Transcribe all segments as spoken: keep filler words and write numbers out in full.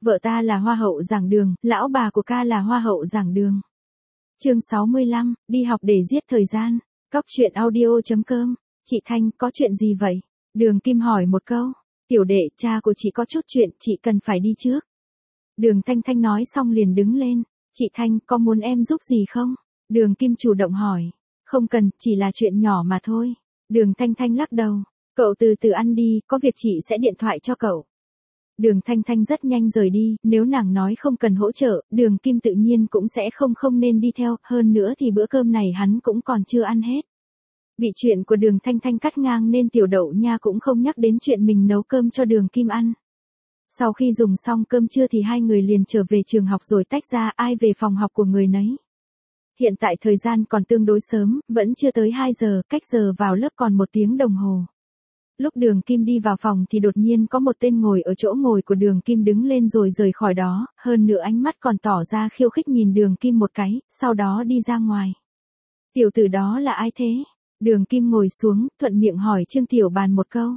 Vợ ta là hoa hậu giảng đường, lão bà của ca là hoa hậu giảng đường. Chương sáu mươi lăm, đi học để giết thời gian. Cóc truyện audio chấm com. Chị Thanh, có chuyện gì vậy? Đường Kim hỏi một câu. Tiểu đệ, cha của chị có chút chuyện, chị cần phải đi trước. Đường Thanh Thanh nói xong liền đứng lên. Chị Thanh, có muốn em giúp gì không? Đường Kim chủ động hỏi. Không cần, chỉ là chuyện nhỏ mà thôi. Đường Thanh Thanh lắc đầu. Cậu từ từ ăn đi, có việc chị sẽ điện thoại cho cậu. Đường Thanh Thanh rất nhanh rời đi, nếu nàng nói không cần hỗ trợ, Đường Kim tự nhiên cũng sẽ không không nên đi theo, hơn nữa thì bữa cơm này hắn cũng còn chưa ăn hết. Bị chuyện của Đường Thanh Thanh cắt ngang nên Tiểu Đậu Nha cũng không nhắc đến chuyện mình nấu cơm cho Đường Kim ăn. Sau khi dùng xong cơm trưa thì hai người liền trở về trường học rồi tách ra, ai về phòng học của người nấy. Hiện tại thời gian còn tương đối sớm, vẫn chưa tới hai giờ, cách giờ vào lớp còn một tiếng đồng hồ. Lúc Đường Kim đi vào phòng thì đột nhiên có một tên ngồi ở chỗ ngồi của Đường Kim đứng lên rồi rời khỏi đó, hơn nữa ánh mắt còn tỏ ra khiêu khích nhìn Đường Kim một cái, sau đó đi ra ngoài. Tiểu tử đó là ai thế? Đường Kim ngồi xuống, thuận miệng hỏi Trương Tiểu Bàn một câu.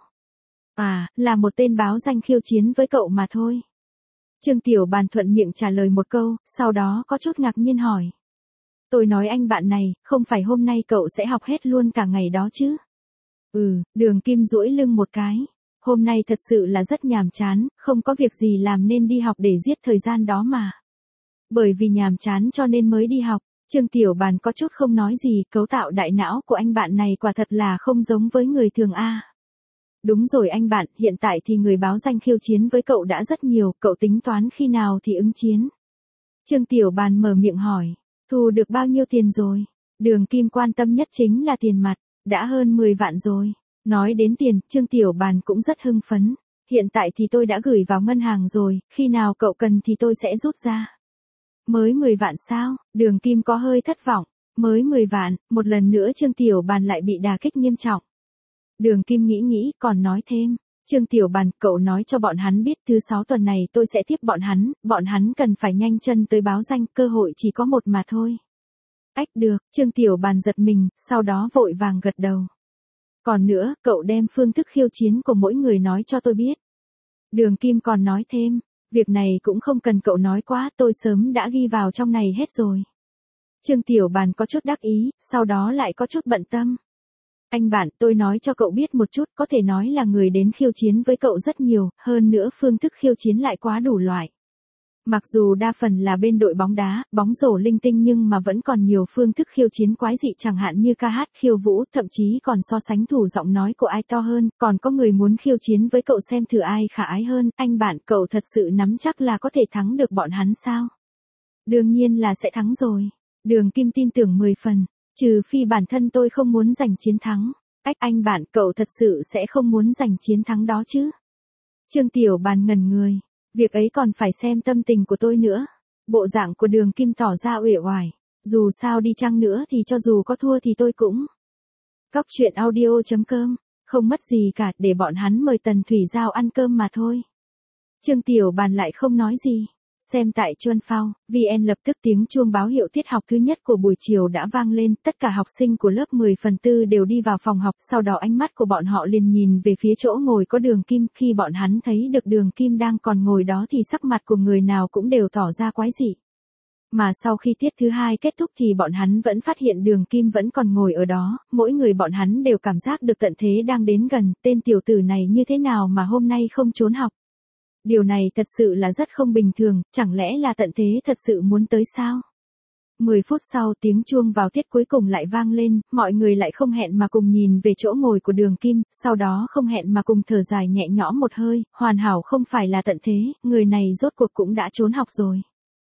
À, là một tên báo danh khiêu chiến với cậu mà thôi. Trương Tiểu Bàn thuận miệng trả lời một câu, sau đó có chút ngạc nhiên hỏi. Tôi nói anh bạn này, không phải hôm nay cậu sẽ học hết luôn cả ngày đó chứ? Ừ, Đường Kim duỗi lưng một cái. Hôm nay thật sự là rất nhàm chán, không có việc gì làm nên đi học để giết thời gian đó mà. Bởi vì nhàm chán cho nên mới đi học. Trương Tiểu Bàn có chút không nói gì, cấu tạo đại não của anh bạn này quả thật là không giống với người thường a. Đúng rồi anh bạn, hiện tại thì người báo danh khiêu chiến với cậu đã rất nhiều, cậu tính toán khi nào thì ứng chiến? Trương Tiểu Bàn mở miệng hỏi, thu được bao nhiêu tiền rồi? Đường Kim quan tâm nhất chính là tiền mặt, đã hơn mười vạn rồi. Nói đến tiền, Trương Tiểu Bàn cũng rất hưng phấn. Hiện tại thì tôi đã gửi vào ngân hàng rồi, khi nào cậu cần thì tôi sẽ rút ra. Mới mười vạn sao? Đường Kim có hơi thất vọng. Mới mười vạn, một lần nữa Trương Tiểu Bàn lại bị đả kích nghiêm trọng. Đường Kim nghĩ nghĩ, còn nói thêm. Trương Tiểu Bàn, cậu nói cho bọn hắn biết thứ sáu tuần này tôi sẽ tiếp bọn hắn, bọn hắn cần phải nhanh chân tới báo danh, cơ hội chỉ có một mà thôi. Ách được, Trương Tiểu Bàn giật mình, sau đó vội vàng gật đầu. Còn nữa, cậu đem phương thức khiêu chiến của mỗi người nói cho tôi biết. Đường Kim còn nói thêm. Việc này cũng không cần cậu nói quá, tôi sớm đã ghi vào trong này hết rồi. Trương Tiểu Bàn có chút đắc ý, sau đó lại có chút bận tâm. Anh bạn, tôi nói cho cậu biết một chút, có thể nói là người đến khiêu chiến với cậu rất nhiều, hơn nữa phương thức khiêu chiến lại quá đủ loại. Mặc dù đa phần là bên đội bóng đá, bóng rổ linh tinh nhưng mà vẫn còn nhiều phương thức khiêu chiến quái dị chẳng hạn như ca hát, khiêu vũ, thậm chí còn so sánh thủ giọng nói của ai to hơn, còn có người muốn khiêu chiến với cậu xem thử ai khả ái hơn, anh bạn cậu thật sự nắm chắc là có thể thắng được bọn hắn sao? Đương nhiên là sẽ thắng rồi. Đường Kim tin tưởng mười phần, trừ phi bản thân tôi không muốn giành chiến thắng. Ách anh bạn cậu thật sự sẽ không muốn giành chiến thắng đó chứ? Trương Tiểu Bàn ngẩn người. Việc ấy còn phải xem tâm tình của tôi nữa. Bộ dạng của Đường Kim tỏ ra uể oải. Dù sao đi chăng nữa thì cho dù có thua thì tôi cũng. Cóc truyện audio chấm com. Không mất gì cả, để bọn hắn mời Tần Thủy Giao ăn cơm mà thôi. Trương Tiểu Bàn lại không nói gì. Xem tại Chuân Phao, vê en lập tức tiếng chuông báo hiệu tiết học thứ nhất của buổi chiều đã vang lên, tất cả học sinh của lớp mười phần tư đều đi vào phòng học, sau đó ánh mắt của bọn họ liền nhìn về phía chỗ ngồi có Đường Kim, khi bọn hắn thấy được Đường Kim đang còn ngồi đó thì sắc mặt của người nào cũng đều tỏ ra quái dị. Mà sau khi tiết thứ hai kết thúc thì bọn hắn vẫn phát hiện Đường Kim vẫn còn ngồi ở đó, mỗi người bọn hắn đều cảm giác được tận thế đang đến gần, tên tiểu tử này như thế nào mà hôm nay không trốn học. Điều này thật sự là rất không bình thường, chẳng lẽ là tận thế thật sự muốn tới sao? mười phút sau tiếng chuông vào tiết cuối cùng lại vang lên, mọi người lại không hẹn mà cùng nhìn về chỗ ngồi của Đường Kim, sau đó không hẹn mà cùng thở dài nhẹ nhõm một hơi, hoàn hảo không phải là tận thế, người này rốt cuộc cũng đã trốn học rồi.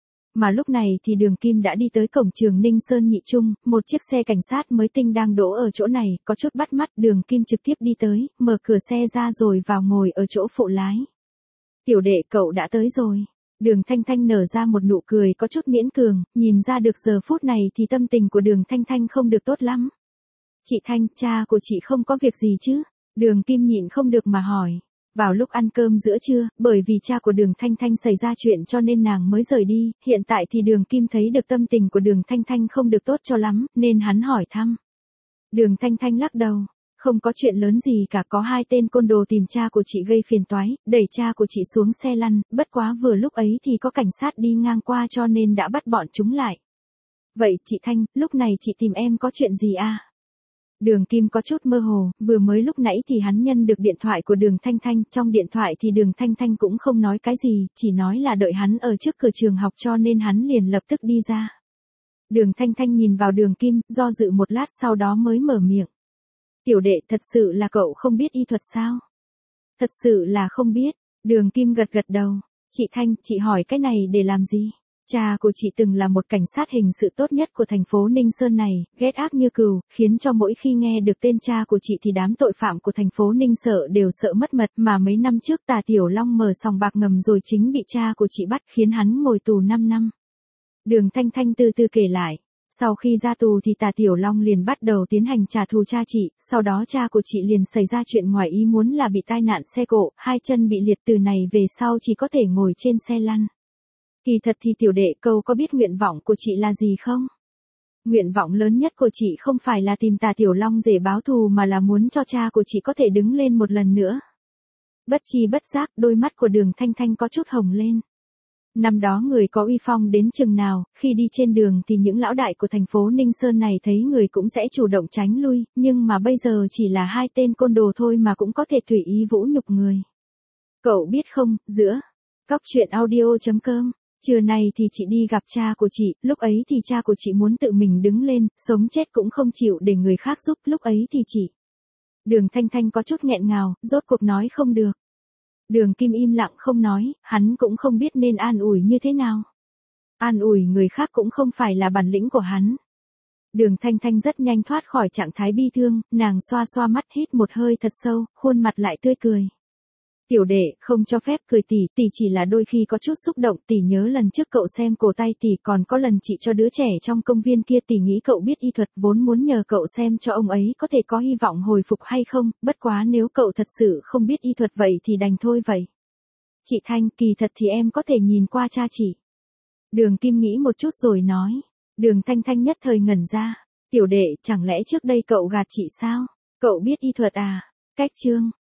Mà lúc này thì Đường Kim đã đi tới cổng trường Ninh Sơn Nhị Trung, một chiếc xe cảnh sát mới tinh đang đỗ ở chỗ này, có chút bắt mắt, Đường Kim trực tiếp đi tới, mở cửa xe ra rồi vào ngồi ở chỗ phụ lái. Tiểu đệ cậu đã tới rồi. Đường Thanh Thanh nở ra một nụ cười có chút miễn cường, nhìn ra được giờ phút này thì tâm tình của Đường Thanh Thanh không được tốt lắm. Chị Thanh, cha của chị không có việc gì chứ? Đường Kim nhịn không được mà hỏi. Vào lúc ăn cơm giữa trưa, bởi vì cha của Đường Thanh Thanh xảy ra chuyện cho nên nàng mới rời đi, hiện tại thì Đường Kim thấy được tâm tình của Đường Thanh Thanh không được tốt cho lắm, nên hắn hỏi thăm. Đường Thanh Thanh lắc đầu. Không có chuyện lớn gì cả, có hai tên côn đồ tìm cha của chị gây phiền toái, đẩy cha của chị xuống xe lăn, bất quá vừa lúc ấy thì có cảnh sát đi ngang qua cho nên đã bắt bọn chúng lại. Vậy chị Thanh, lúc này chị tìm em có chuyện gì à? Đường Kim có chút mơ hồ, vừa mới lúc nãy thì hắn nhân được điện thoại của Đường Thanh Thanh, trong điện thoại thì Đường Thanh Thanh cũng không nói cái gì, chỉ nói là đợi hắn ở trước cửa trường học cho nên hắn liền lập tức đi ra. Đường Thanh Thanh nhìn vào Đường Kim, do dự một lát sau đó mới mở miệng. Tiểu đệ, thật sự là cậu không biết y thuật sao? Thật sự là không biết. Đường Kim gật gật đầu. Chị Thanh, chị hỏi cái này để làm gì? Cha của chị từng là một cảnh sát hình sự tốt nhất của thành phố Ninh Sơn này, ghét ác như cừu, khiến cho mỗi khi nghe được tên cha của chị thì đám tội phạm của thành phố Ninh sợ đều sợ mất mật, mà mấy năm trước Tà Tiểu Long mở sòng bạc ngầm rồi chính bị cha của chị bắt, khiến hắn ngồi tù năm năm. Đường Thanh Thanh từ từ kể lại. Sau khi ra tù thì Tà Tiểu Long liền bắt đầu tiến hành trả thù cha chị, sau đó cha của chị liền xảy ra chuyện ngoài ý muốn là bị tai nạn xe cộ, hai chân bị liệt, từ này về sau chỉ có thể ngồi trên xe lăn. Kỳ thật thì tiểu đệ, câu có biết nguyện vọng của chị là gì không? Nguyện vọng lớn nhất của chị không phải là tìm Tà Tiểu Long để báo thù mà là muốn cho cha của chị có thể đứng lên một lần nữa. Bất chi bất giác, đôi mắt của Đường Thanh Thanh có chút hồng lên. Năm đó người có uy phong đến chừng nào, khi đi trên đường thì những lão đại của thành phố Ninh Sơn này thấy người cũng sẽ chủ động tránh lui, nhưng mà bây giờ chỉ là hai tên côn đồ thôi mà cũng có thể tùy ý vũ nhục người. Cậu biết không, giữa Cóc Truyện Audio chấm com, trưa nay thì chị đi gặp cha của chị, lúc ấy thì cha của chị muốn tự mình đứng lên, sống chết cũng không chịu để người khác giúp, lúc ấy thì chị. Đường Thanh Thanh có chút nghẹn ngào, rốt cuộc nói không được. Đường Kim im lặng không nói, hắn cũng không biết nên an ủi như thế nào. An ủi người khác cũng không phải là bản lĩnh của hắn. Đường Thanh Thanh rất nhanh thoát khỏi trạng thái bi thương, nàng xoa xoa mắt, hít một hơi thật sâu, khuôn mặt lại tươi cười. Tiểu đệ, không cho phép cười tỷ, tỷ chỉ là đôi khi có chút xúc động, tỷ nhớ lần trước cậu xem cổ tay tỷ, còn có lần chị cho đứa trẻ trong công viên kia, tỷ nghĩ cậu biết y thuật, vốn muốn nhờ cậu xem cho ông ấy có thể có hy vọng hồi phục hay không, bất quá nếu cậu thật sự không biết y thuật vậy thì đành thôi vậy. Chị Thanh, kỳ thật thì em có thể nhìn qua cha chị. Đường Kim nghĩ một chút rồi nói. Đường Thanh Thanh nhất thời ngẩn ra. Tiểu đệ, chẳng lẽ trước đây cậu gạt chị sao? Cậu biết y thuật à? Cách chương.